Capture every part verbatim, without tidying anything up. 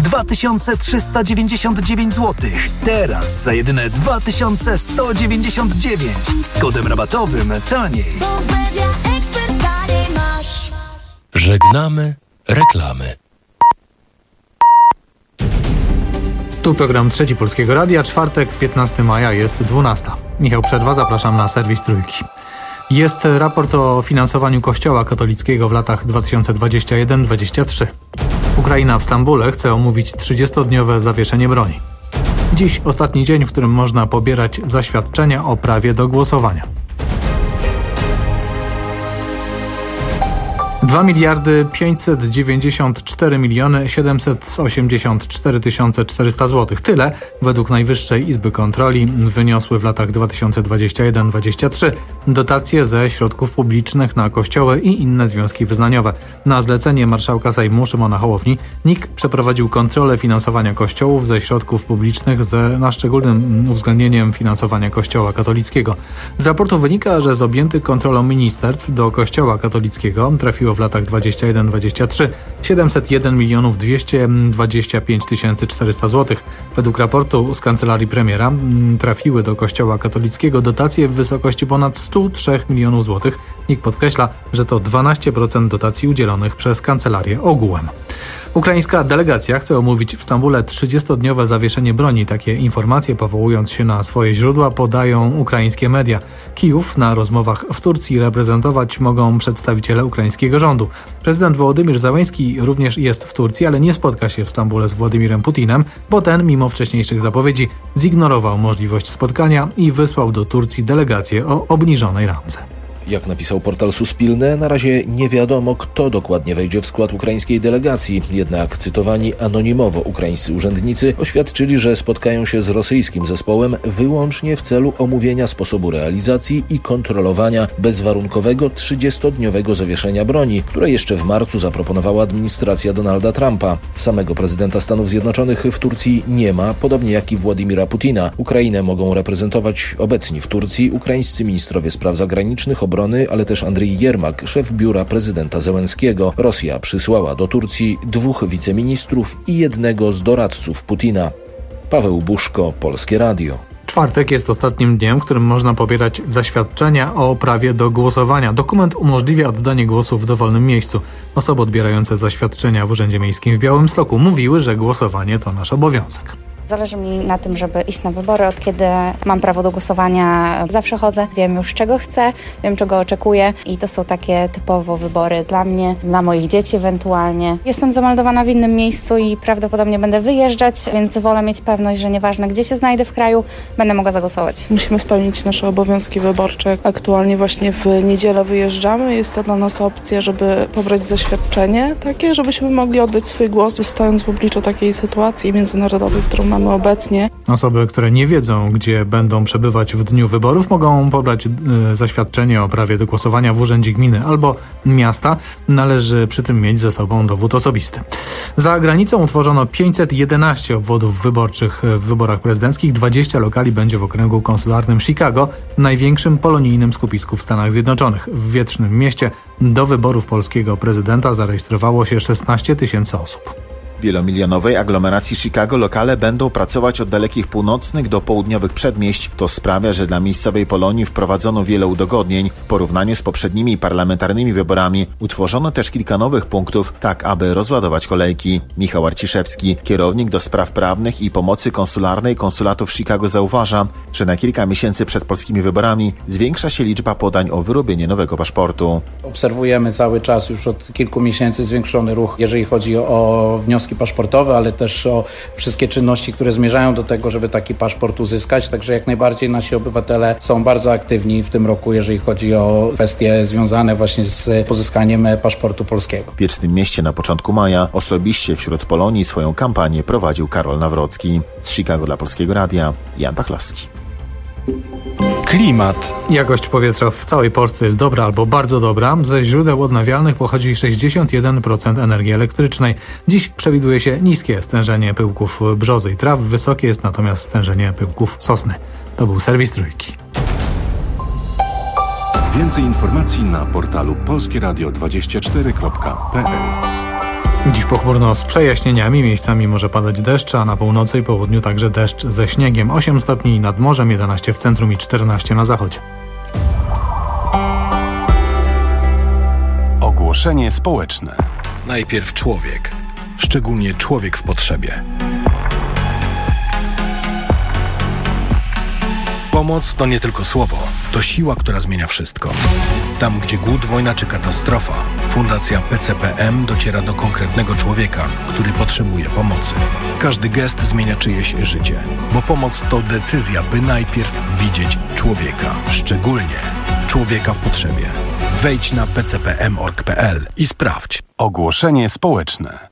dwa tysiące trzysta dziewięćdziesiąt dziewięć złotych. Teraz za jedyne dwa tysiące sto dziewięćdziesiąt dziewięć. Z kodem rabatowym taniej. Żegnamy reklamy. Tu program Trzeci Polskiego Radia, czwartek, piętnastego maja, jest dwunasta. Michał Przerwa, zapraszam na serwis Trójki. Jest raport o finansowaniu Kościoła katolickiego w latach dwa tysiące dwudziestym pierwszym do dwudziestego trzeciego. Ukraina w Stambule chce omówić trzydziestodniowe zawieszenie broni. Dziś ostatni dzień, w którym można pobierać zaświadczenia o prawie do głosowania. dwa miliardy pięćset dziewięćdziesiąt cztery miliony siedemset osiemdziesiąt cztery tysiące czterysta złotych. Tyle, według Najwyższej Izby Kontroli, wyniosły w latach dwa tysiące dwudziestym pierwszym do dwudziestego trzeciego dotacje ze środków publicznych na kościoły i inne związki wyznaniowe. Na zlecenie marszałka Sejmu Szymona Hołowni N I K przeprowadził kontrolę finansowania kościołów ze środków publicznych ze, na szczególnym uwzględnieniem finansowania Kościoła katolickiego. Z raportu wynika, że z objętych kontrolą ministerstw do Kościoła katolickiego trafiło w latach dwudziestym pierwszym do dwudziestego trzeciego siedemset jeden milionów dwieście dwadzieścia pięć tysięcy czterysta złotych. Według raportu z Kancelarii Premiera trafiły do Kościoła katolickiego dotacje w wysokości ponad sto trzy milionów złotych. N I K podkreśla, że to dwanaście procent dotacji udzielonych przez kancelarię ogółem. Ukraińska delegacja chce omówić w Stambule trzydziestodniowe zawieszenie broni. Takie informacje, powołując się na swoje źródła, podają ukraińskie media. Kijów na rozmowach w Turcji reprezentować mogą przedstawiciele ukraińskiego rządu. Prezydent Wołodymyr Zełenski również jest w Turcji, ale nie spotka się w Stambule z Władimirem Putinem, bo ten, mimo wcześniejszych zapowiedzi, zignorował możliwość spotkania i wysłał do Turcji delegację o obniżonej randze. Jak napisał portal Suspilne, na razie nie wiadomo, kto dokładnie wejdzie w skład ukraińskiej delegacji. Jednak cytowani anonimowo ukraińscy urzędnicy oświadczyli, że spotkają się z rosyjskim zespołem wyłącznie w celu omówienia sposobu realizacji i kontrolowania bezwarunkowego trzydziestodniowego zawieszenia broni, które jeszcze w marcu zaproponowała administracja Donalda Trumpa. Samego prezydenta Stanów Zjednoczonych w Turcji nie ma, podobnie jak i Władimira Putina. Ukrainę mogą reprezentować obecni w Turcji ukraińscy ministrowie spraw zagranicznych, obrony, ale też Andrii Jermak, szef biura prezydenta Zełenskiego. Rosja przysłała do Turcji dwóch wiceministrów i jednego z doradców Putina. Paweł Buszko, Polskie Radio. Czwartek jest ostatnim dniem, w którym można pobierać zaświadczenia o prawie do głosowania. Dokument umożliwia oddanie głosu w dowolnym miejscu. Osoby odbierające zaświadczenia w Urzędzie Miejskim w Białymstoku mówiły, że głosowanie to nasz obowiązek. Zależy mi na tym, żeby iść na wybory. Od kiedy mam prawo do głosowania, zawsze chodzę. Wiem już, czego chcę, wiem, czego oczekuję i to są takie typowo wybory dla mnie, dla moich dzieci ewentualnie. Jestem zameldowana w innym miejscu i prawdopodobnie będę wyjeżdżać, więc wolę mieć pewność, że nieważne, gdzie się znajdę w kraju, będę mogła zagłosować. Musimy spełnić nasze obowiązki wyborcze. Aktualnie właśnie w niedzielę wyjeżdżamy. Jest to dla nas opcja, żeby pobrać zaświadczenie takie, żebyśmy mogli oddać swój głos, stając w obliczu takiej sytuacji międzynarodowej, którą mamy mamy obecnie. Osoby, które nie wiedzą, gdzie będą przebywać w dniu wyborów, mogą pobrać y, zaświadczenie o prawie do głosowania w urzędzie gminy albo miasta. Należy przy tym mieć ze sobą dowód osobisty. Za granicą utworzono pięćset jedenaście obwodów wyborczych w wyborach prezydenckich. dwadzieścia lokali będzie w okręgu konsularnym Chicago, największym polonijnym skupisku w Stanach Zjednoczonych. W Wiecznym Mieście do wyborów polskiego prezydenta zarejestrowało się szesnaście tysięcy osób. W wielomilionowej aglomeracji Chicago lokale będą pracować od dalekich północnych do południowych przedmieść. To sprawia, że dla miejscowej Polonii wprowadzono wiele udogodnień. W porównaniu z poprzednimi parlamentarnymi wyborami utworzono też kilka nowych punktów, tak aby rozładować kolejki. Michał Arciszewski, kierownik do spraw prawnych i pomocy konsularnej konsulatu w Chicago, zauważa, że na kilka miesięcy przed polskimi wyborami zwiększa się liczba podań o wyrobienie nowego paszportu. Obserwujemy cały czas już od kilku miesięcy zwiększony ruch, jeżeli chodzi o wnioski paszportowe, ale też o wszystkie czynności, które zmierzają do tego, żeby taki paszport uzyskać. Także jak najbardziej nasi obywatele są bardzo aktywni w tym roku, jeżeli chodzi o kwestie związane właśnie z pozyskaniem paszportu polskiego. W Wiecznym Mieście na początku maja osobiście wśród Polonii swoją kampanię prowadził Karol Nawrocki. Z Chicago dla Polskiego Radia, Jan Pachlowski. Klimat. Jakość powietrza w całej Polsce jest dobra albo bardzo dobra. Ze źródeł odnawialnych pochodzi sześćdziesiąt jeden procent energii elektrycznej. Dziś przewiduje się niskie stężenie pyłków brzozy i traw, wysokie jest natomiast stężenie pyłków sosny. To był serwis Trójki. Więcej informacji na portalu polskieradio dwadzieścia cztery kropka p l. Dziś pochmurno z przejaśnieniami, miejscami może padać deszcz, a na północy i południu także deszcz ze śniegiem. osiem stopni nad morzem, jedenaście w centrum i czternaście na zachodzie. Ogłoszenie społeczne. Najpierw człowiek, szczególnie człowiek w potrzebie. Pomoc to nie tylko słowo, to siła, która zmienia wszystko. Tam, gdzie głód, wojna czy katastrofa, Fundacja P C P M dociera do konkretnego człowieka, który potrzebuje pomocy. Każdy gest zmienia czyjeś życie, bo pomoc to decyzja, by najpierw widzieć człowieka, szczególnie człowieka w potrzebie. Wejdź na p c p m kropka org kropka p l i sprawdź. Ogłoszenie społeczne.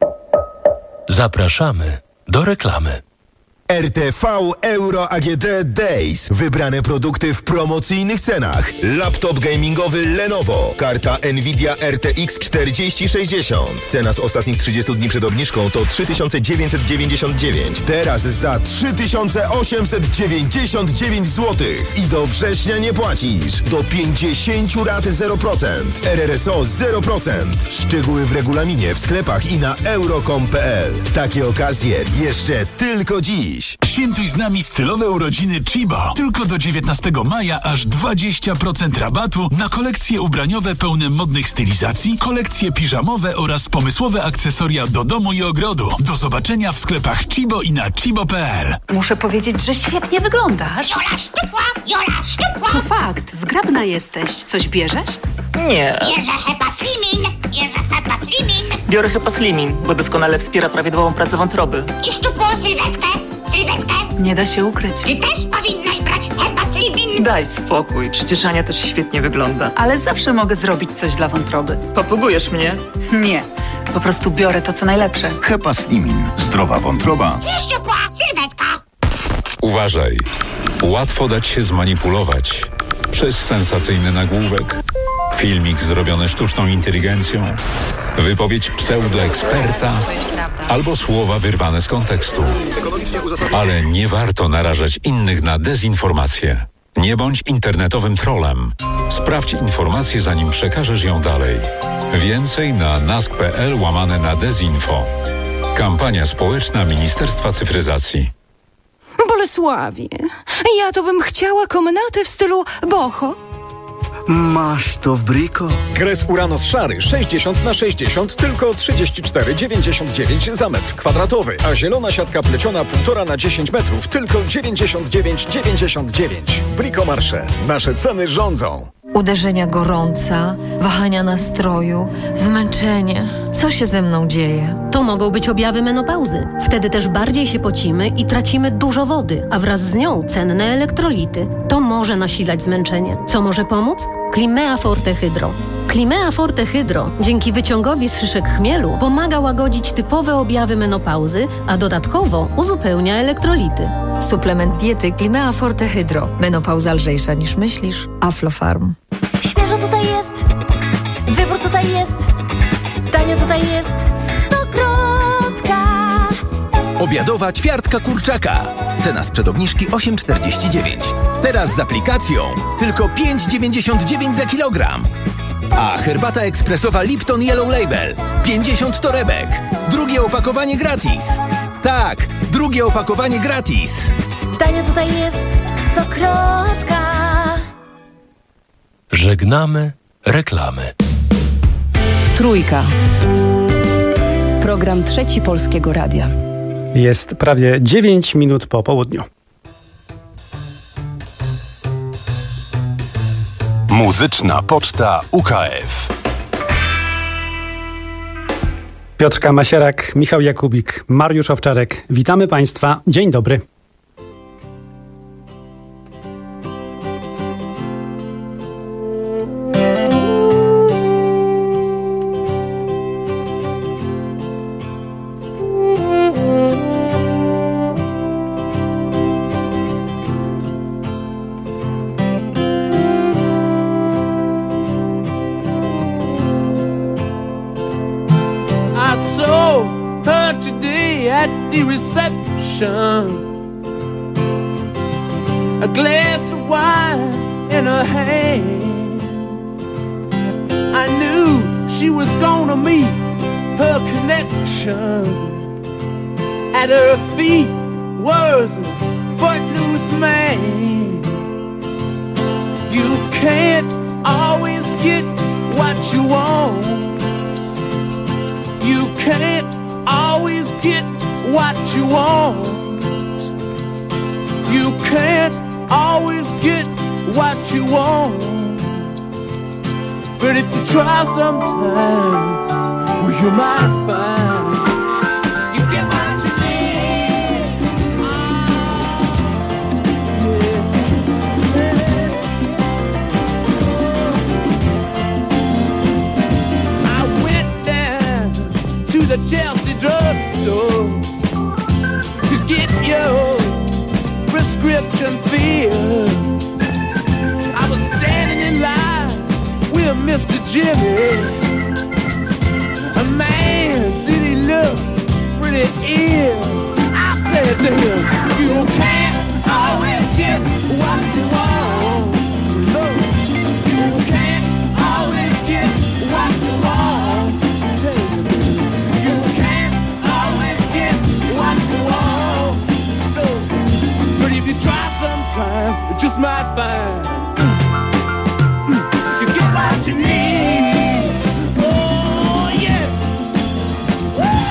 Zapraszamy do reklamy. R T V Euro A G D Days. Wybrane produkty w promocyjnych cenach. Laptop gamingowy Lenovo. Karta Nvidia R T X czterdzieści sześćdziesiąt. Cena z ostatnich trzydziestu dni przed obniżką to trzy tysiące dziewięćset dziewięćdziesiąt dziewięć. Teraz za trzy tysiące osiemset dziewięćdziesiąt dziewięć złotych. I do września nie płacisz. Do pięćdziesięciu rat zero procent. R R S O zero procent. Szczegóły w regulaminie, w sklepach i na euro kropka com kropka p l. Takie okazje jeszcze tylko dziś. Świętuj z nami stylowe urodziny Chibo. Tylko do dziewiętnastego maja aż dwadzieścia procent rabatu na kolekcje ubraniowe pełne modnych stylizacji, kolekcje piżamowe oraz pomysłowe akcesoria do domu i ogrodu. Do zobaczenia w sklepach Chibo i na chibo kropka p l. Muszę powiedzieć, że świetnie wyglądasz. Jola szczupła, Jola szczupła. To fakt, zgrabna jesteś. Coś bierzesz? Nie. Bierze Hepa Slimin, bierze Hepa Slimin. Biorę Hepa Slimin, bo doskonale wspiera prawidłową pracę wątroby. I szczupłą sylwetkę. Sylwetkę. Nie da się ukryć. Ty też powinnaś brać Hepa Slimin. Daj spokój, przecież Ania też świetnie wygląda. Ale zawsze mogę zrobić coś dla wątroby. Popugujesz mnie? Nie, po prostu biorę to, co najlepsze. Hepa Slimin. Zdrowa wątroba. I szczupła sylwetka. Uważaj. Łatwo dać się zmanipulować przez sensacyjny nagłówek, filmik zrobiony sztuczną inteligencją, wypowiedź pseudoeksperta albo słowa wyrwane z kontekstu. Ale nie warto narażać innych na dezinformację. Nie bądź internetowym trollem. Sprawdź informację, zanim przekażesz ją dalej. Więcej na nask kropka p l łamane na dezinfo. Kampania społeczna Ministerstwa Cyfryzacji. Bolesławie, ja to bym chciała komnaty w stylu boho. Masz to w Brico? Gres Uranos szary sześćdziesiąt na sześćdziesiąt tylko trzydzieści cztery dziewięćdziesiąt dziewięć za metr kwadratowy, a zielona siatka pleciona półtora na dziesięć metrów tylko dziewięćdziesiąt dziewięć dziewięćdziesiąt dziewięć. Brico Marsze. Nasze ceny rządzą. Uderzenia gorąca, wahania nastroju, zmęczenie. Co się ze mną dzieje? To mogą być objawy menopauzy. Wtedy też bardziej się pocimy i tracimy dużo wody, a wraz z nią cenne elektrolity. To może nasilać zmęczenie. Co może pomóc? Climea Forte Hydro. Climea Forte Hydro dzięki wyciągowi z szyszek chmielu pomaga łagodzić typowe objawy menopauzy, a dodatkowo uzupełnia elektrolity. Suplement diety Climea Forte Hydro. Menopauza lżejsza niż myślisz. Aflofarm. Świeżo tutaj jest, wybór tutaj jest, tanio tutaj jest, Stokrotka. Obiadowa ćwiartka kurczaka. Cena sprzed obniżki osiem czterdzieści dziewięć. Teraz z aplikacją tylko pięć dziewięćdziesiąt dziewięć za kilogram. A herbata ekspresowa Lipton Yellow Label pięćdziesiąt torebek. Drugie opakowanie gratis. Tak, drugie opakowanie gratis. Tanio tutaj jest, Stokrotka. Żegnamy reklamy. Trójka. Program Trzeci Polskiego Radia. Jest prawie dziewięć minut po południu. Muzyczna Poczta U K F. Piotrka Masierak, Michał Jakubik, Mariusz Owczarek. Witamy Państwa. Dzień dobry. The reception, a glass of wine in her hand. I knew she was gonna meet her connection. At her feet was a footloose man. You can't always get what you want. You can't always get what you want. You can't always get what you want. But if you try sometimes, well, you might find you get what you need. Oh, yeah. I went down to the Chelsea drugstore to get your prescription filled. I was standing in line with Mister Jimmy. A man, did he look pretty ill? I said to him, you can't always get what you want. No, you can't always get what you want. You can't always get what you want. No, but if you try sometime, you just might find you get what you need. Oh yeah. Woo!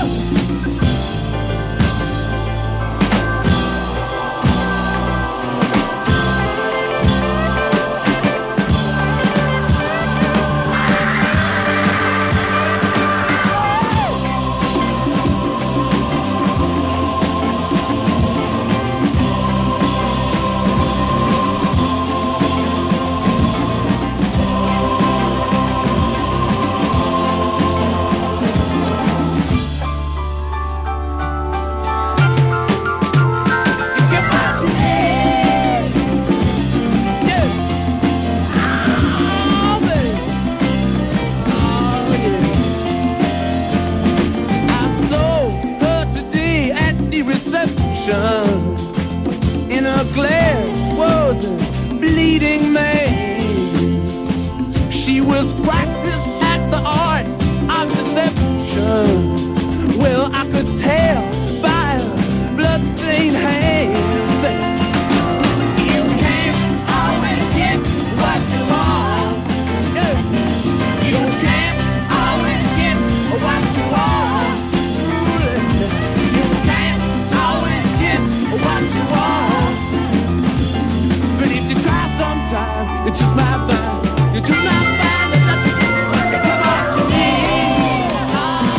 In her glass was a bleeding man. She was practiced at the art of deception. Well, I could tell by her bloodstained hands that you can't always get what you want. You can't always get what you want. You can't always get what you want. But if you try sometime, you just might find, you just might find that nothing is what you need. Oh,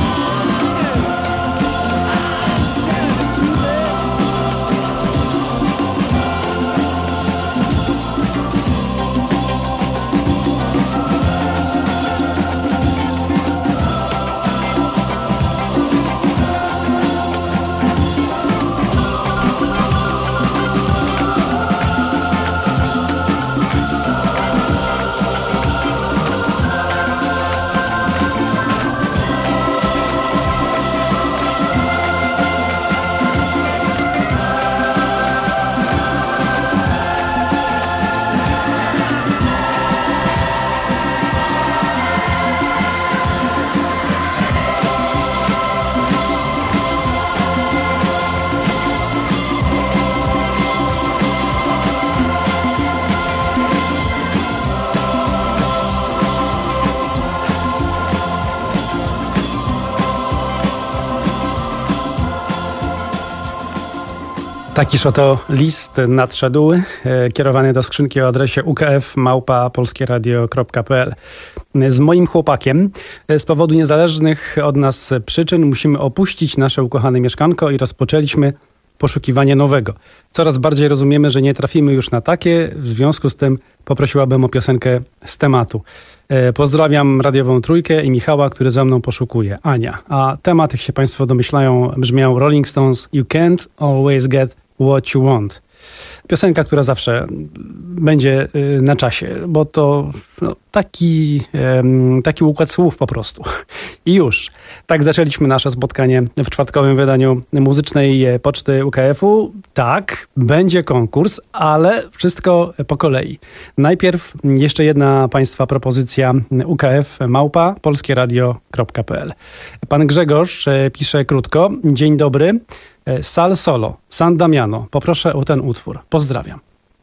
Takiż oto list nadszedł, e, kierowany do skrzynki o adresie u k f małpa polskieradio kropka p l. Z moim chłopakiem e, z powodu niezależnych od nas przyczyn musimy opuścić nasze ukochane mieszkanko i rozpoczęliśmy poszukiwanie nowego. Coraz bardziej rozumiemy, że nie trafimy już na takie, w związku z tym poprosiłabym o piosenkę z tematu. E, pozdrawiam radiową trójkę i Michała, który za mną poszukuje. Ania. A temat, jak się Państwo domyślają, brzmiał Rolling Stones You Can't Always Get What You Want. Piosenka, która zawsze będzie na czasie, bo to no, taki, taki układ słów po prostu. I już. Tak zaczęliśmy nasze spotkanie w czwartkowym wydaniu muzycznej Poczty U K F-u. Tak, będzie konkurs, ale wszystko po kolei. Najpierw jeszcze jedna Państwa propozycja U K F małpa polskieradio kropka p l. Pan Grzegorz pisze krótko. Dzień dobry. Sal Solo, San Damiano. Poproszę o ten utwór. Pozdrawiam.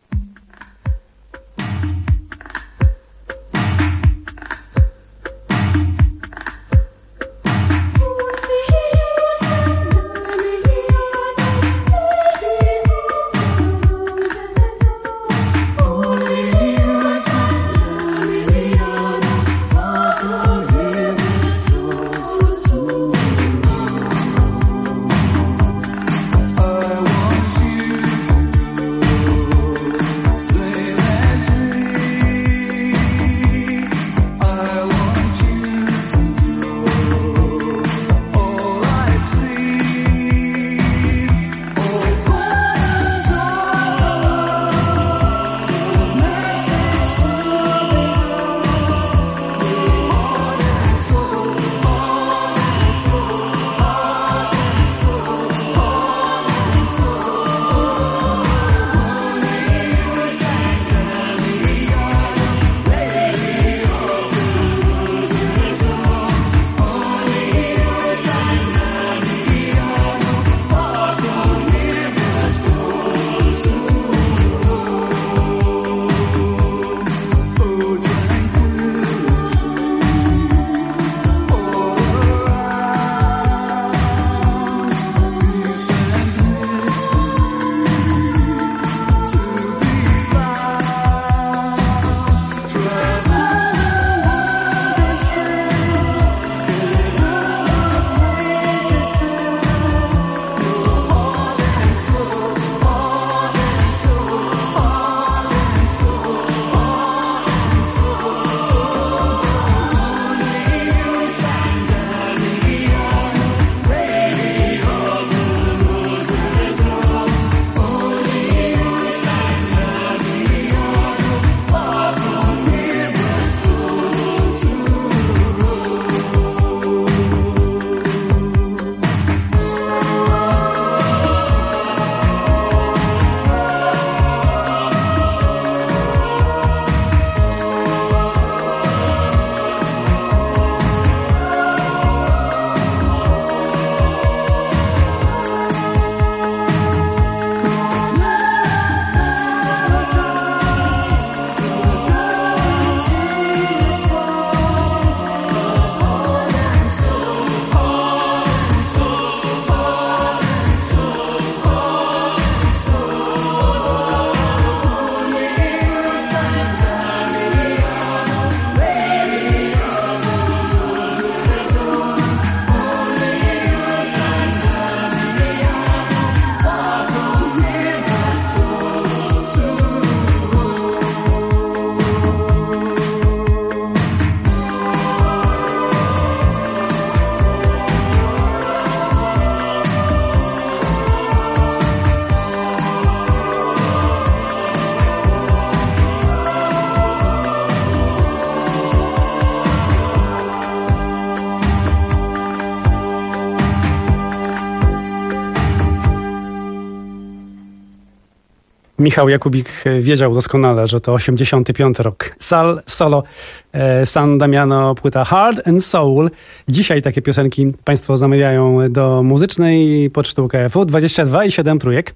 Michał Jakubik wiedział doskonale, że to osiemdziesiąty piąty rok. Sal Solo, e, San Damiano, płyta Heart and Soul. Dzisiaj takie piosenki Państwo zamawiają do muzycznej Poczty U K F-u. dwadzieścia dwa i siedem trójek.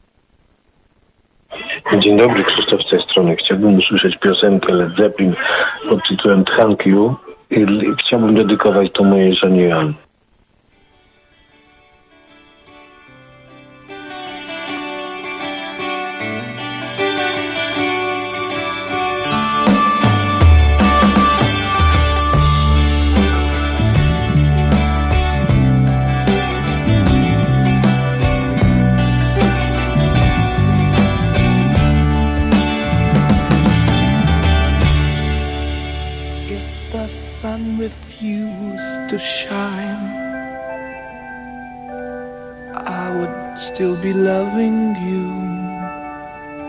Dzień dobry, Krzysztof z tej strony. Chciałbym usłyszeć piosenkę Led Zeppelin pod tytułem Thank You i chciałbym dedykować to mojej żonie Jan. To shine, I would still be loving you.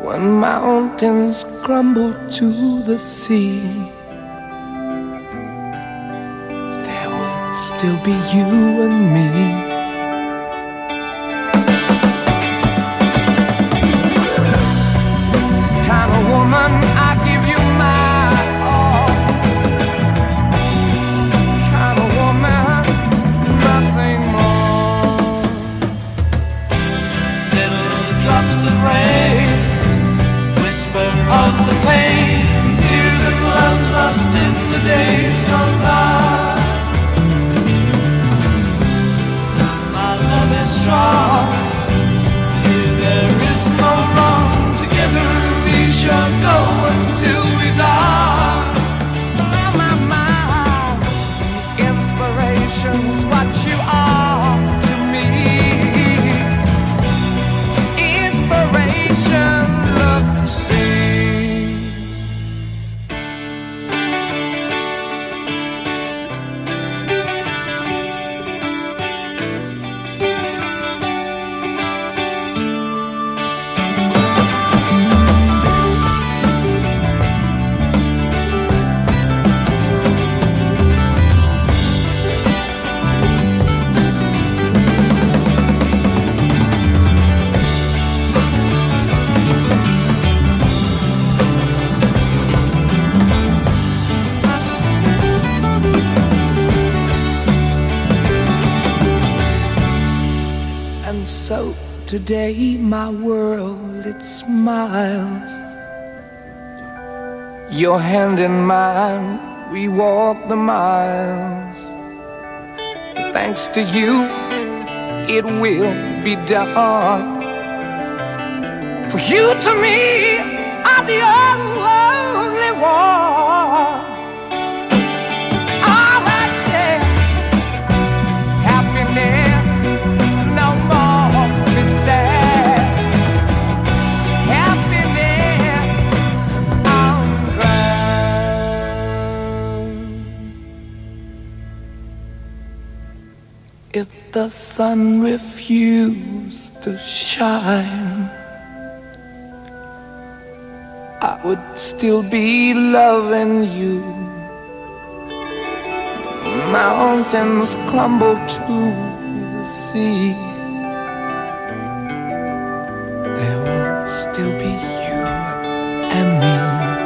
when mountains crumble to the sea, there will still be you and me. Kind of woman, I give you my all. Kind of woman, nothing more. Little drops of rain, whisper of the pain, tears of love lost in the days gone by. My love is strong, here there is no wrong. Together we shall go until we die. Oh my, my, inspiration's what you are to me. Inspiration, love to see. And so today my world, it smiles. Your hand in mine, we walk the miles. Thanks to you, it will be done. For you to me are the only one. All right, yeah. Happiness, no more be sad. Happiness, I'm glad. If the sun refused to shine, I would still be loving you. Mountains crumble to the sea, there will still be you and me.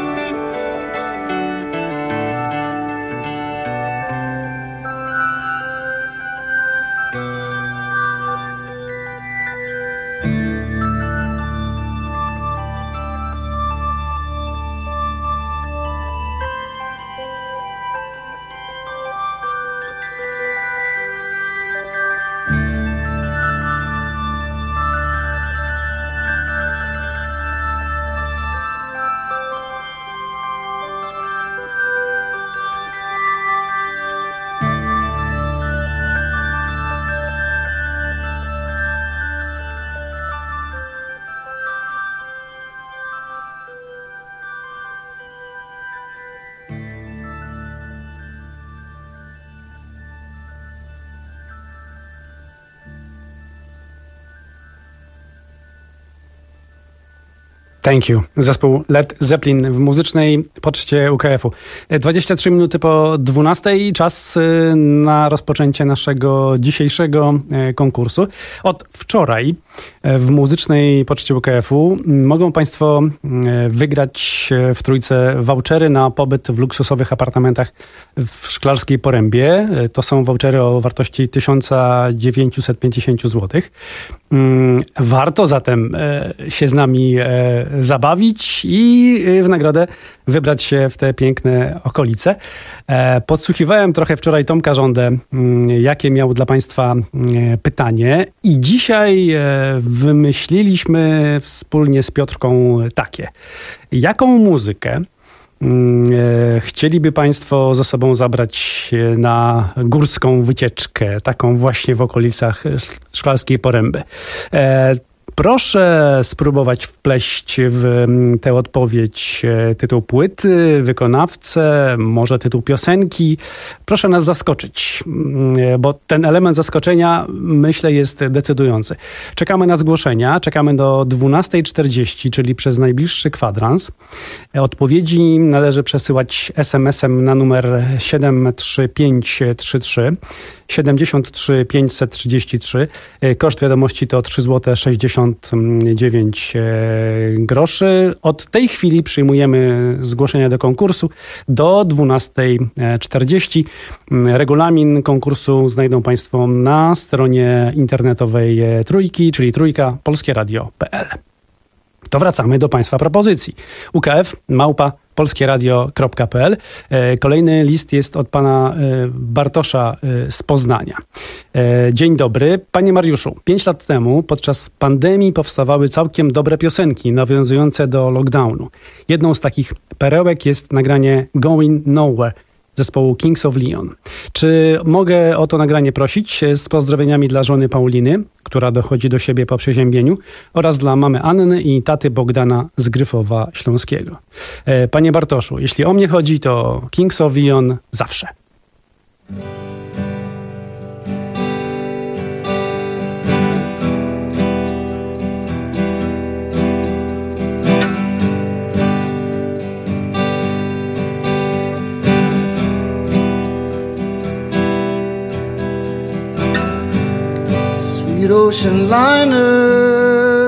Thank you. Zespół Led Zeppelin w muzycznej poczcie U K F-u. dwadzieścia trzy minuty po dwunastej. Czas na rozpoczęcie naszego dzisiejszego konkursu. Od wczoraj w muzycznej poczcie U K F-u mogą Państwo wygrać w Trójce vouchery na pobyt w luksusowych apartamentach w Szklarskiej Porębie. To są vouchery o wartości tysiąc dziewięćset pięćdziesiąt złotych. Warto zatem się z nami zabawić i w nagrodę wybrać się w te piękne okolice. Podsłuchiwałem trochę wczoraj Tomka Żądę, jakie miał dla Państwa pytanie, i dzisiaj wymyśliliśmy wspólnie z Piotrką takie. Jaką muzykę chcieliby Państwo ze sobą zabrać na górską wycieczkę, taką właśnie w okolicach Szklarskiej Poręby? Proszę spróbować wpleść w tę odpowiedź tytuł płyty, wykonawcę, może tytuł piosenki. Proszę nas zaskoczyć, bo ten element zaskoczenia, myślę, jest decydujący. Czekamy na zgłoszenia, czekamy do dwunastej czterdzieści, czyli przez najbliższy kwadrans. Odpowiedzi należy przesyłać es em esem na numer siedem trzy pięć trzy trzy. siedemdziesiąt trzy pięćset trzydzieści trzy. Koszt wiadomości to trzy złote sześćdziesiąt dziewięć groszy. Od tej chwili przyjmujemy zgłoszenia do konkursu do dwunastej czterdzieści. Regulamin konkursu znajdą Państwo na stronie internetowej Trójki, czyli trójka polskie radio kropka pe el. To wracamy do Państwa propozycji. U K F małpa polskieradio kropka pe el. Kolejny list jest od pana Bartosza z Poznania. Dzień dobry. Panie Mariuszu, pięć lat temu podczas pandemii powstawały całkiem dobre piosenki nawiązujące do lockdownu. Jedną z takich perełek jest nagranie Going Nowhere zespołu Kings of Leon. Czy mogę o to nagranie prosić z pozdrowieniami dla żony Pauliny, która dochodzi do siebie po przeziębieniu, oraz dla mamy Anny i taty Bogdana z Gryfowa Śląskiego. Panie Bartoszu, jeśli o mnie chodzi, to Kings of Leon zawsze. Ocean liner,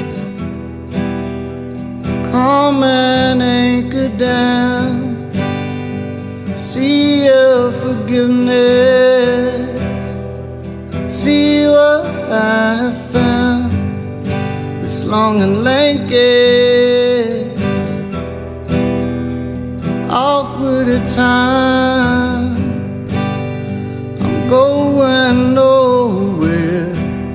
come and anchor down, sea of forgiveness, see what I have found, this long and lanky, awkward at times, I'm going nowhere.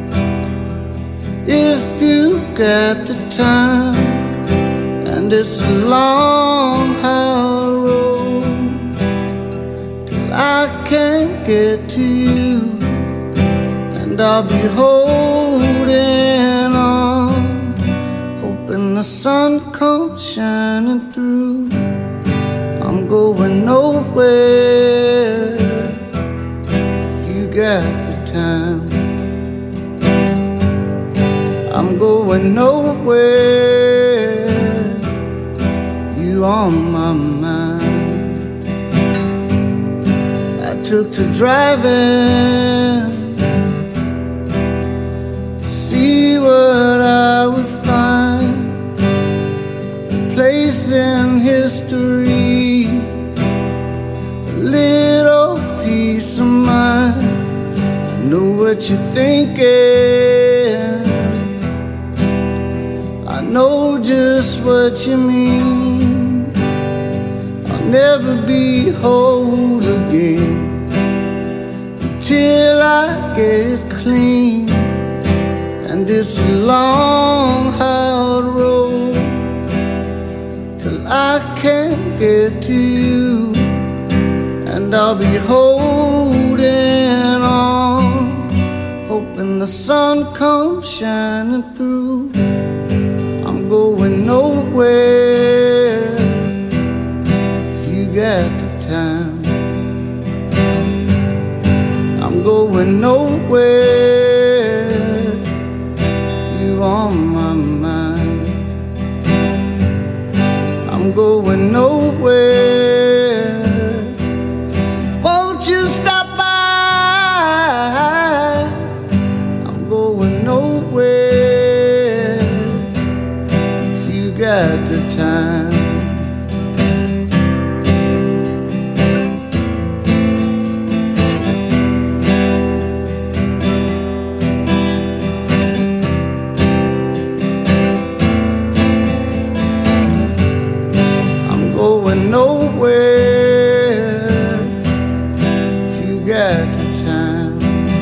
If you got the time, and it's a long hard road till I can't get to you, and I'll be holding on, hoping the sun comes shining through. I'm going nowhere if you got the time. I'm going nowhere, you on my mind. I took to driving to see what I would find, a place in history, a little peace of mind. I know what you're thinking, I know just what you mean. I'll never be whole again until I get clean, and it's a long hard road till I can't get to you, and I'll be holding on, hoping the sun comes shining through. I'm going nowhere if you got the time. I'm going nowhere, you on my mind. I'm going nowhere, won't you stop by? I'm going nowhere, got the time. I'm going nowhere if you got the time.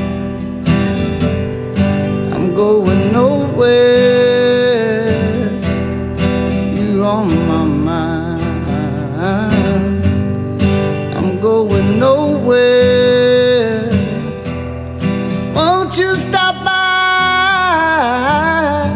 I'm going nowhere on my mind. I'm going nowhere, won't you stop by?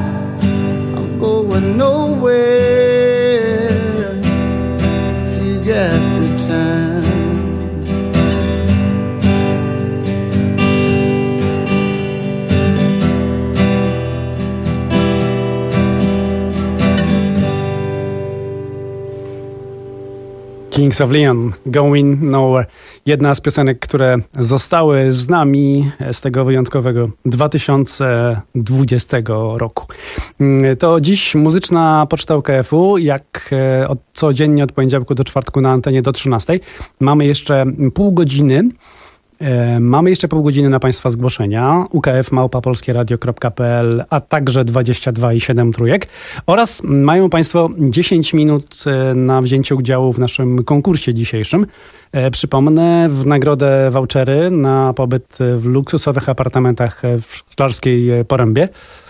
Kings of Leon, Going Nowhere. Jedna z piosenek, które zostały z nami z tego wyjątkowego dwa tysiące dwudziestego roku. To dziś muzyczna poczta U K F-u, jak od, codziennie od poniedziałku do czwartku na antenie do trzynastej. Mamy jeszcze pół godziny. Mamy jeszcze pół godziny na Państwa zgłoszenia. U K F małpa polskie radio kropka p l, a także dwadzieścia dwa i siedem trójek. Oraz mają Państwo dziesięć minut na wzięcie udziału w naszym konkursie dzisiejszym. Przypomnę, w nagrodę vouchery na pobyt w luksusowych apartamentach w Szklarskiej Porębie.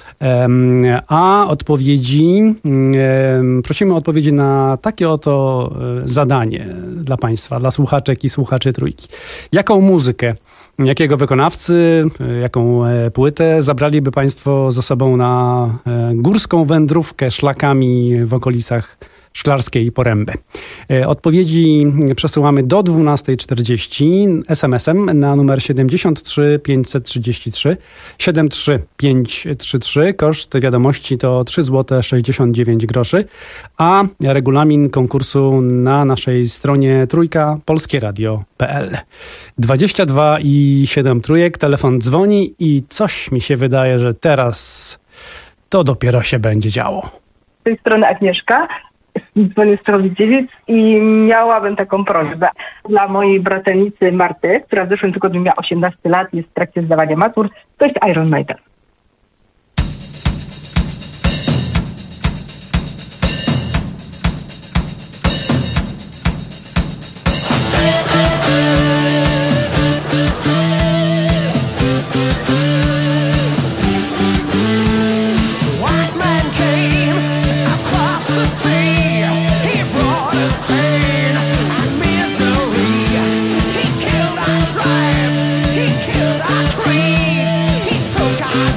A odpowiedzi, prosimy o odpowiedzi na takie oto zadanie dla Państwa, dla słuchaczek i słuchaczy Trójki. Jaką muzykę, jakiego wykonawcy, jaką płytę zabraliby Państwo ze sobą na górską wędrówkę szlakami w okolicach Szklarskiej Poręby? Odpowiedzi przesyłamy do dwunastej czterdzieści es em esem na numer siedemdziesiąt trzy pięćset trzydzieści trzy siedem trzy pięć trzy trzy. Koszt wiadomości to trzy złote sześćdziesiąt dziewięć groszy, a regulamin konkursu na naszej stronie trójka polskie radio kropka p l. dwadzieścia dwa i siedem trójek, telefon dzwoni i coś mi się wydaje, że teraz to dopiero się będzie działo. Z tej strony Agnieszka. Dzwonię z Stronowicz i miałabym taką prośbę dla mojej bracenicy Marty, która w zeszłym tygodniu miała osiemnaście lat, jest w trakcie zdawania matur. To jest Iron Maiden. He killed our creed. He took our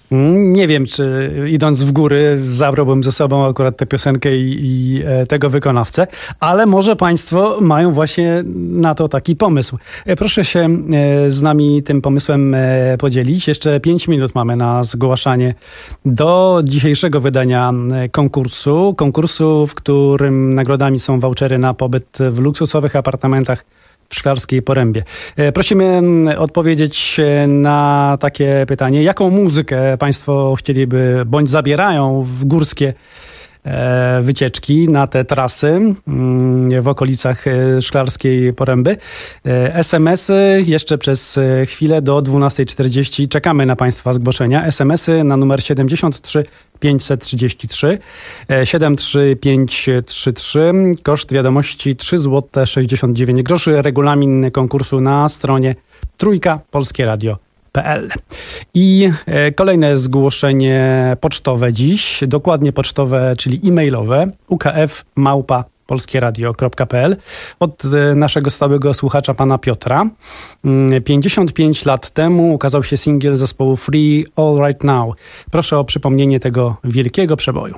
Nie wiem, czy idąc w góry zabrałbym ze sobą akurat tę piosenkę i, i tego wykonawcę, ale może Państwo mają właśnie na to taki pomysł. Proszę się z nami tym pomysłem podzielić. Jeszcze pięć minut mamy na zgłaszanie do dzisiejszego wydania konkursu. Konkursu, w którym nagrodami są vouchery na pobyt w luksusowych apartamentach w Szklarskiej Porębie. Prosimy odpowiedzieć na takie pytanie, jaką muzykę Państwo chcieliby, bądź zabierają w górskie wycieczki na te trasy w okolicach Szklarskiej Poręby. es em esy jeszcze przez chwilę do dwunastej czterdzieści. Czekamy na Państwa zgłoszenia. es em esy na numer siedemdziesiąt trzy pięćset trzydzieści trzy, siedem trzy pięć trzy trzy. Koszt wiadomości trzy złote sześćdziesiąt dziewięć groszy. Regulamin konkursu na stronie trójka polskie radio kropka pe el. I kolejne zgłoszenie pocztowe dziś, dokładnie pocztowe, czyli e-mailowe, u k f małpa polskie radio kropka pe el od naszego stałego słuchacza pana Piotra. pięćdziesiąt pięć lat temu ukazał się singiel zespołu Free All Right Now. Proszę o przypomnienie tego wielkiego przeboju.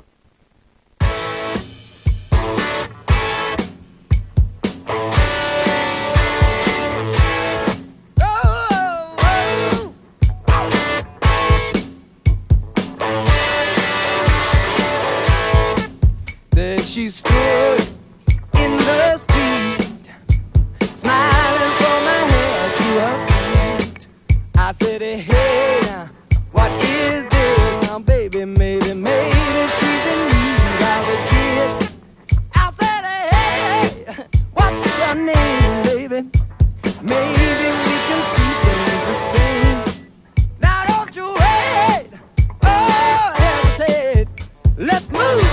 She stood in the street, smiling from her head to her feet. I said, hey, now, what is this? Now, baby, maybe, maybe she's in need of a kiss. I said, hey, what's your name, baby? Maybe we can see things the same. Now, don't you wait, oh, hesitate. Let's move.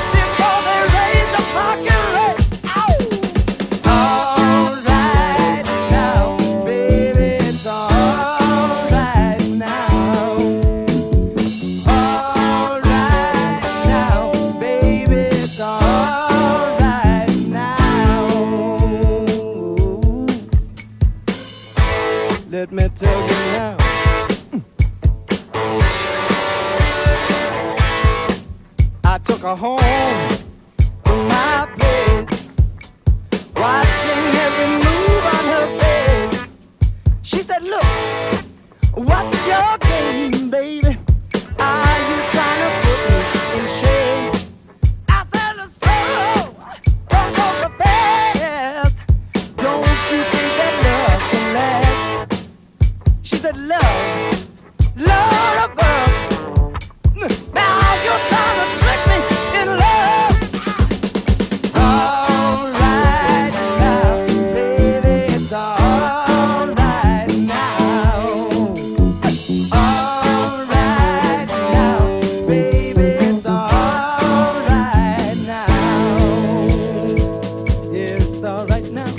Let me tell you now. I took her home to my place, watching every move on her face. She said, look, what's your game, baby? Are you trying to put me in shame? I said, let's slow, don't go so fast. Don't you think that love can last? She said, love, love above. Now you're trying to trick me in love. All right now, baby, it's all right now. All right now, baby, it's all right now. Yeah, it's all right now.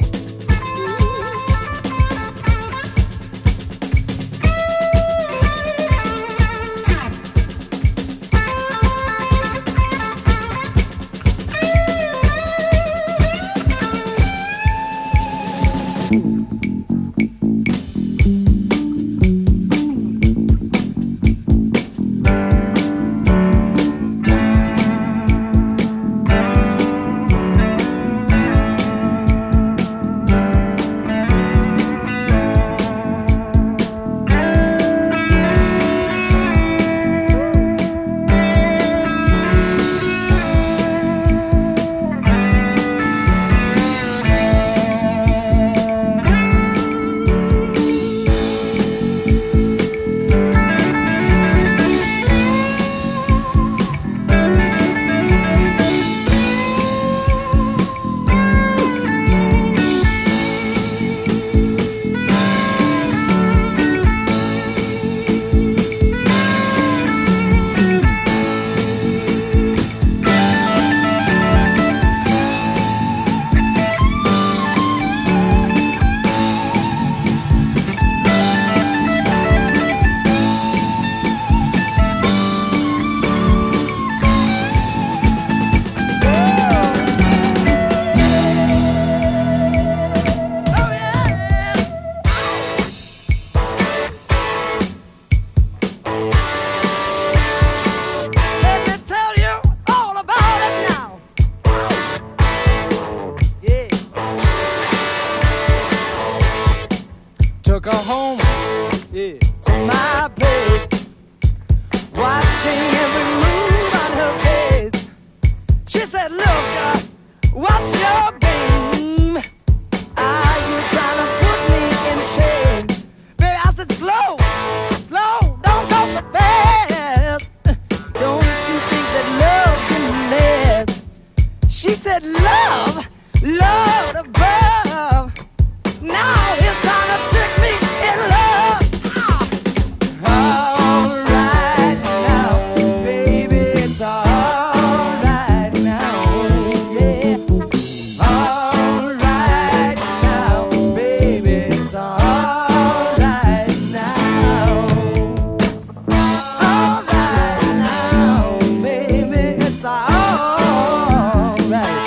took her home, yeah, to my place, watching every move on her face. She said, look, uh, what's your game? Are you trying to put me in shame? Baby, I said, slow, slow, don't go so fast. Don't you think that love can last? She said, love, love above. Now it's time to take me in love. All right now, baby, it's all right now, yeah. All right now, baby, it's all right now. All right now, baby, it's all right.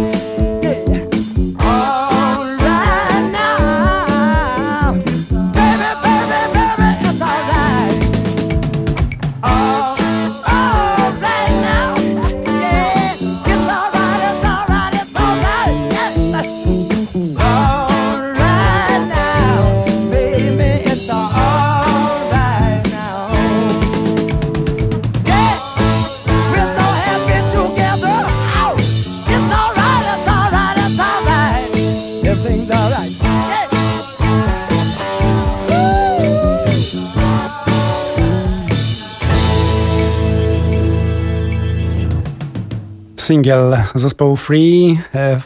Singiel zespołu Free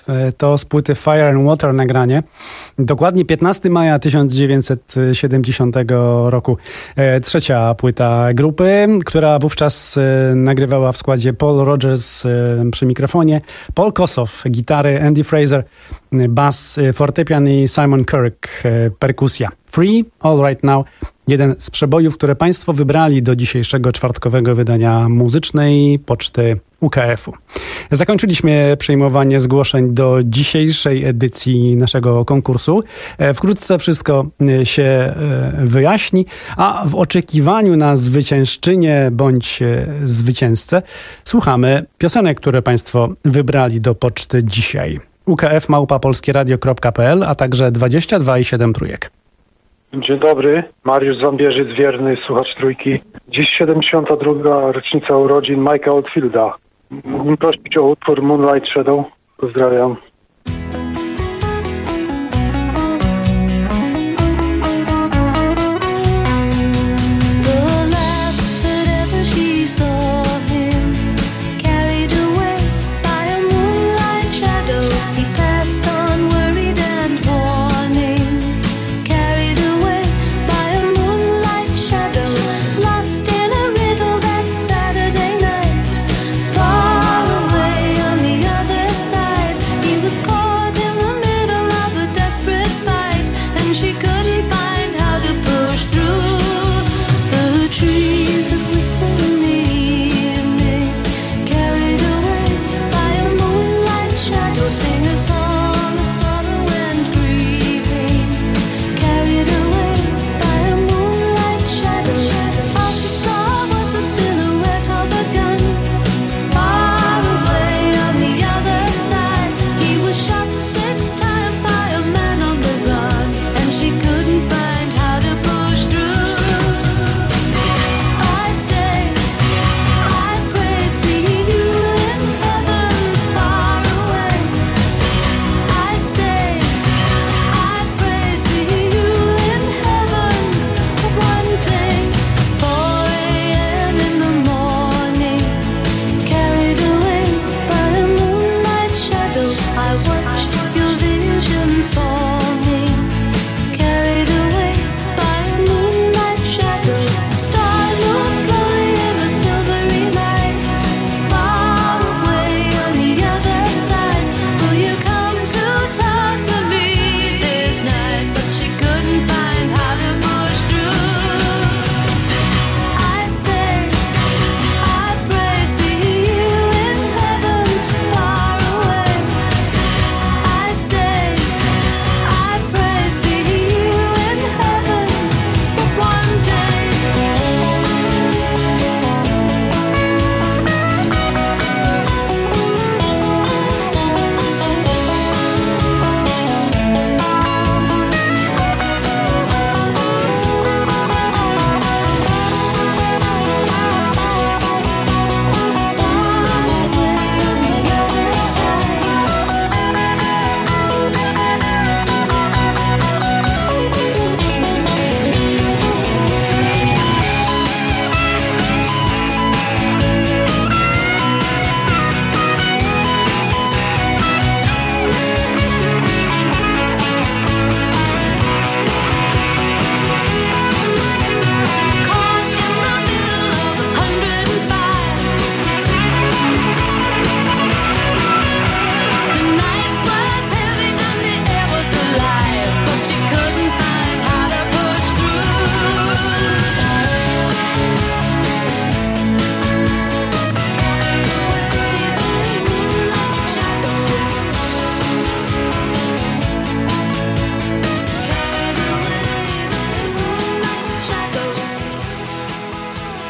to z płyty Fire and Water nagranie. Dokładnie piętnastego maja tysiąc dziewięćset siedemdziesiątego roku. Trzecia płyta grupy, która wówczas nagrywała w składzie Paul Rogers przy mikrofonie, Paul Kossoff gitary, Andy Fraser bas, fortepian i Simon Kirk perkusja. Free, All Right Now. Jeden z przebojów, które Państwo wybrali do dzisiejszego czwartkowego wydania muzycznej Poczty U K F-u. Zakończyliśmy przyjmowanie zgłoszeń do dzisiejszej edycji naszego konkursu. Wkrótce wszystko się wyjaśni, a w oczekiwaniu na zwyciężczynię bądź zwycięzcę słuchamy piosenek, które Państwo wybrali do poczty dzisiaj. U K F małpa polskieradio kropka p l, a także dwadzieścia dwa i siedem trójek. Dzień dobry, Mariusz Zambierzyc, wierny słuchacz Trójki. Dziś siedemdziesiąta druga rocznica urodzin Mike'a Oldfielda. Mógłbym prosić o utwór Moonlight Shadow. Pozdrawiam. Far away on the other side, he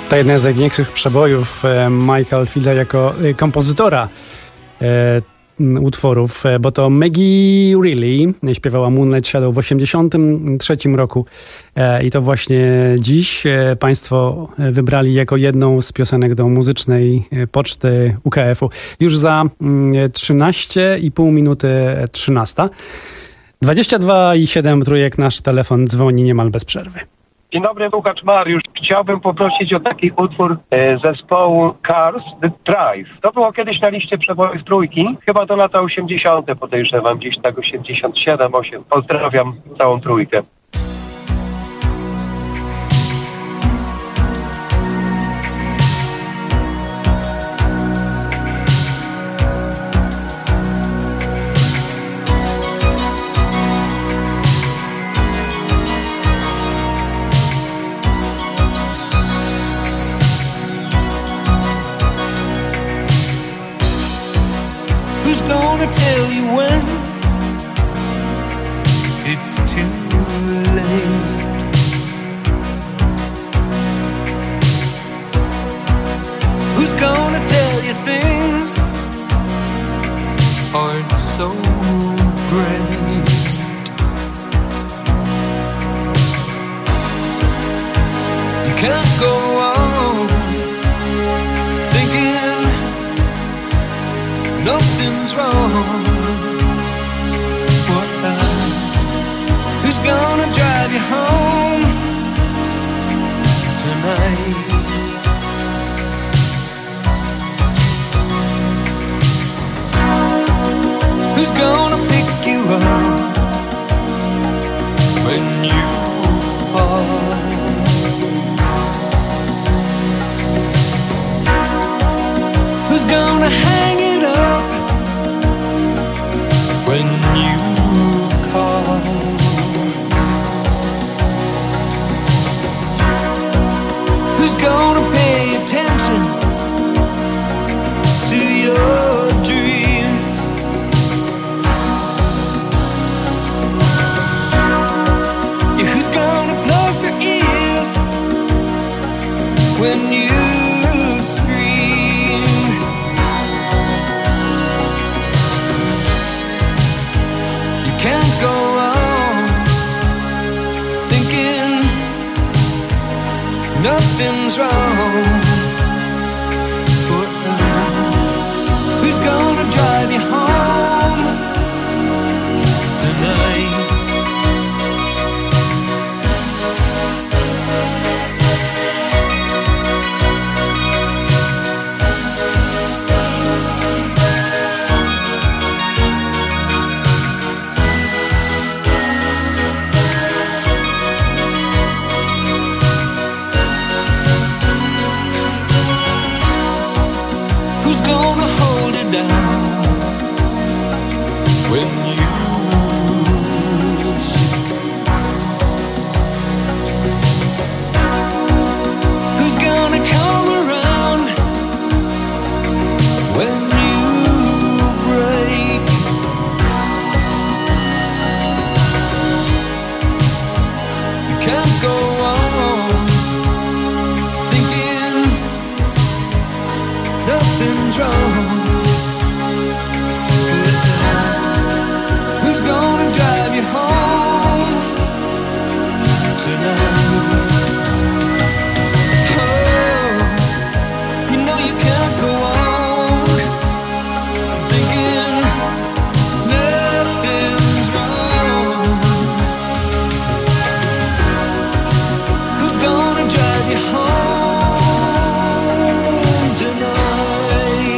To jeden z największych przebojów Michaela Oldfielda jako kompozytora utworów, bo to Maggie Reilly śpiewała Moonlight Shadow w osiemdziesiątym trzecim roku i to właśnie dziś Państwo wybrali jako jedną z piosenek do muzycznej poczty U K F-u. Już za trzynaście i pół minuty trzynasta. dwadzieścia dwa i siedem trójek nasz telefon dzwoni niemal bez przerwy. Dzień dobry, słuchacz Mariusz. Chciałbym poprosić o taki utwór e, zespołu Cars, The Drive. To było kiedyś na liście przebojów trójki. Chyba to lata osiemdziesiąte podejrzewam, gdzieś tak osiemdziesiąt siedem, osiem. Pozdrawiam całą trójkę. Gonna tell you when it's too late. Who's gonna tell you things aren't so great? You can't go on thinking nothing's wrong. What the? Who's gonna drive you home tonight? Who's gonna pick you up when you fall? Who's gonna hang it up when you call? Who's gonna pay attention to your dreams? Yeah, who's gonna plug their ears when you can't go on thinking nothing's wrong? But who's gonna drive you home tonight? Who's gonna hold it down when you're sick? Who's gonna come around when you break? You can't go on thinking nothing's wrong. Who's gonna drive you home tonight? Oh, you know you can't go on thinking nothing's wrong. Who's gonna drive you home tonight?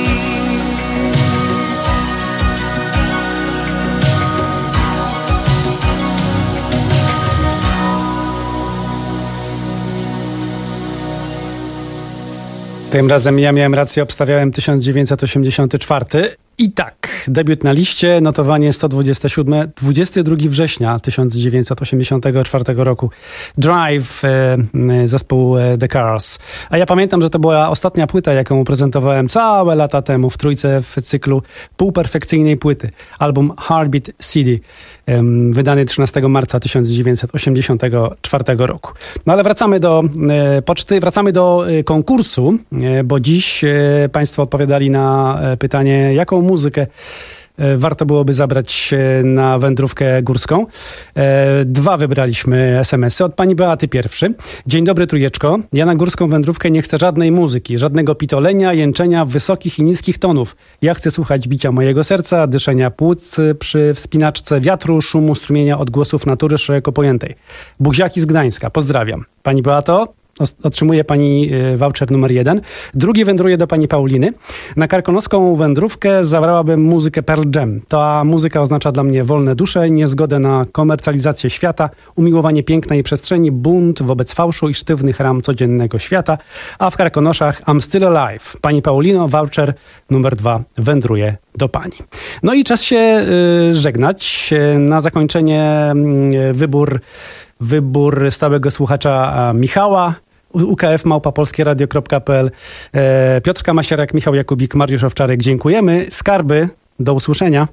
Tym razem ja miałem rację, obstawiałem tysiąc dziewięćset osiemdziesiąty czwarty I tak, debiut na liście, notowanie sto dwadzieścia siedem, dwudziestego drugiego września tysiąc dziewięćset osiemdziesiątego czwartego roku. Drive, e, zespół The Cars. A ja pamiętam, że to była ostatnia płyta, jaką prezentowałem całe lata temu w trójce w cyklu półperfekcyjnej płyty. Album Heartbeat C D, e, wydany trzynastego marca tysiąc dziewięćset osiemdziesiątego czwartego roku. No ale wracamy do e, poczty, wracamy do e, konkursu, e, bo dziś e, Państwo odpowiadali na e, pytanie, jaką muzykę warto byłoby zabrać na wędrówkę górską. Dwa wybraliśmy es em esy. Od pani Beaty pierwszy. Dzień dobry, trójeczko. Ja na górską wędrówkę nie chcę żadnej muzyki, żadnego pitolenia, jęczenia wysokich i niskich tonów. Ja chcę słuchać bicia mojego serca, dyszenia płuc przy wspinaczce, wiatru, szumu strumienia, odgłosów natury szeroko pojętej. Buziaki z Gdańska. Pozdrawiam. Pani Beato, otrzymuje pani voucher numer jeden. Drugi wędruje do pani Pauliny. Na karkonoską wędrówkę zabrałabym muzykę Pearl Jam. Ta muzyka oznacza dla mnie wolne dusze, niezgodę na komercjalizację świata, umiłowanie pięknej przestrzeni, bunt wobec fałszu i sztywnych ram codziennego świata. A w Karkonoszach I'm Still Alive. Pani Paulino, voucher numer dwa wędruje do pani. No i czas się y, żegnać. Na zakończenie y, wybór Wybór stałego słuchacza Michała, U K F małpa polskie radio kropka p l. Piotrka Masierek, Michał Jakubik, Mariusz Owczarek. Dziękujemy. Skarby, do usłyszenia.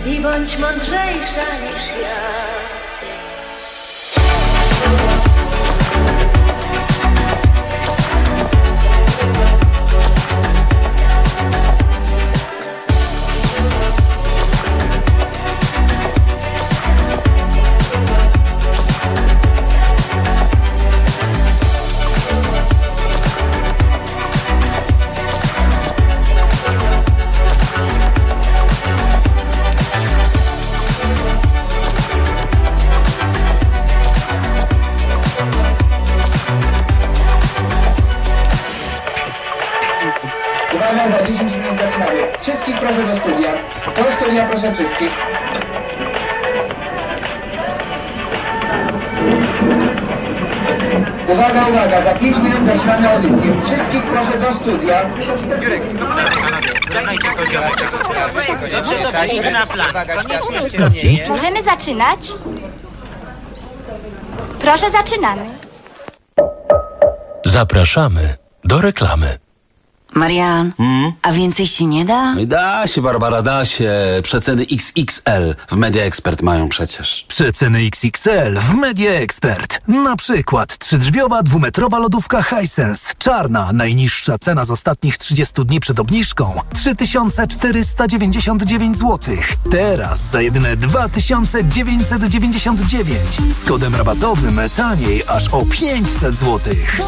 i bądź mądrzejsza niż ja. Za dziesięć minut zaczynamy. Wszystkich proszę do studia. Do studia proszę wszystkich. Uwaga, uwaga, za pięć minut zaczynamy audycję. Wszystkich proszę do studia. Możemy zaczynać? Proszę, zaczynamy. Zapraszamy do reklamy. Marian, Hmm? a więcej się nie da? Da się, Barbara, da się. Przeceny X X L w Media Expert mają przecież. Przeceny X X L w Media Expert. Na przykład trzydrzwiowa, dwumetrowa lodówka Hisense. Czarna, najniższa cena z ostatnich trzydziestu dni przed obniżką. trzy tysiące czterysta dziewięćdziesiąt dziewięć złotych. Teraz za jedyne dwa tysiące dziewięćset dziewięćdziesiąt dziewięć. Z kodem rabatowym taniej aż o pięćset złotych.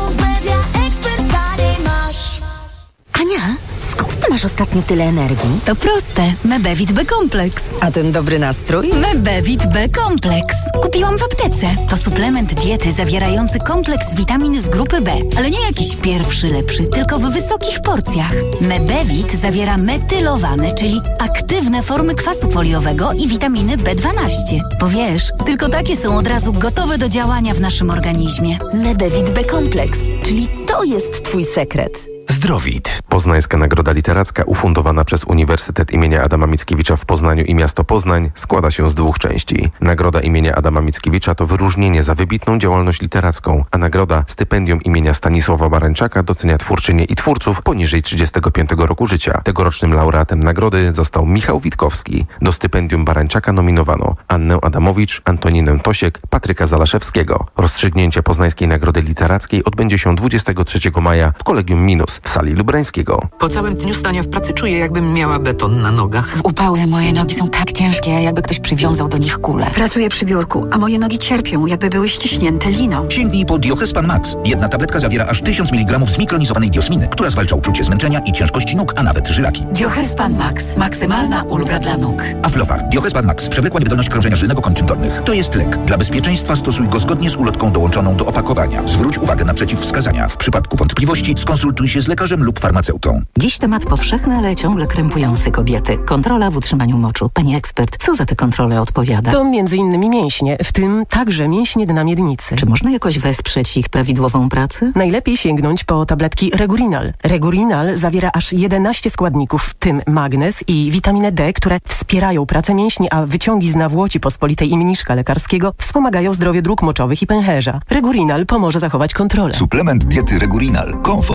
Ania, skąd ty masz ostatnio tyle energii? To proste. Mebevit B-Kompleks. A ten dobry nastrój? Mebevit B-Kompleks. Kupiłam w aptece. To suplement diety zawierający kompleks witamin z grupy B. Ale nie jakiś pierwszy, lepszy, tylko w wysokich porcjach. Mebevit zawiera metylowane, czyli aktywne formy kwasu foliowego i witaminy B dwanaście. Bo wiesz, tylko takie są od razu gotowe do działania w naszym organizmie. Mebevit B-Kompleks, czyli to jest twój sekret. Zdrowit. Poznańska Nagroda Literacka ufundowana przez Uniwersytet imienia Adama Mickiewicza w Poznaniu i miasto Poznań składa się z dwóch części. Nagroda imienia Adama Mickiewicza to wyróżnienie za wybitną działalność literacką, a nagroda stypendium imienia Stanisława Barańczaka docenia twórczynie i twórców poniżej trzydziestego piątego roku życia. Tegorocznym laureatem nagrody został Michał Witkowski. Do stypendium Barańczaka nominowano Annę Adamowicz, Antoninę Tosiek, Patryka Zalaszewskiego. Rozstrzygnięcie Poznańskiej Nagrody Literackiej odbędzie się dwudziestego trzeciego maja w Kolegium Minus w sali Lubrańskiego. Po całym dniu stania w pracy czuję, jakbym miała beton na nogach. W upały moje nogi są tak ciężkie, jakby ktoś przywiązał do nich kulę. Pracuję przy biurku, a moje nogi cierpią, jakby były ściśnięte liną. Sięgnij po Diohespan Max. Jedna tabletka zawiera aż tysiąc miligramów zmikronizowanej diosminy, która zwalcza uczucie zmęczenia i ciężkości nóg, a nawet żylaki. Diohespan Max. Maksymalna ulga dla nóg. Aflofar. Diohespan Max. Przewlekła niewydolność krążenia żylnego kończyn dolnych. To jest lek. Dla bezpieczeństwa stosuj go zgodnie z ulotką dołączoną do opakowania. Zwróć uwagę na przeciwwskazania. W przypadku wątpliwości skonsultuj się z lekarzem lub farmaceutą. Dziś temat powszechny, ale ciągle krępujący kobiety. Kontrola w utrzymaniu moczu. Pani ekspert, co za te kontrole odpowiada? To między innymi mięśnie, w tym także mięśnie dna miednicy. Czy można jakoś wesprzeć ich prawidłową pracę? Najlepiej sięgnąć po tabletki Regurinal. Regurinal zawiera aż jedenaście składników, w tym magnez i witaminę D, które wspierają pracę mięśni, a wyciągi z nawłoci pospolitej i mniszka lekarskiego wspomagają zdrowie dróg moczowych i pęcherza. Regurinal pomoże zachować kontrolę. Suplement diety Regurinal. Komfort.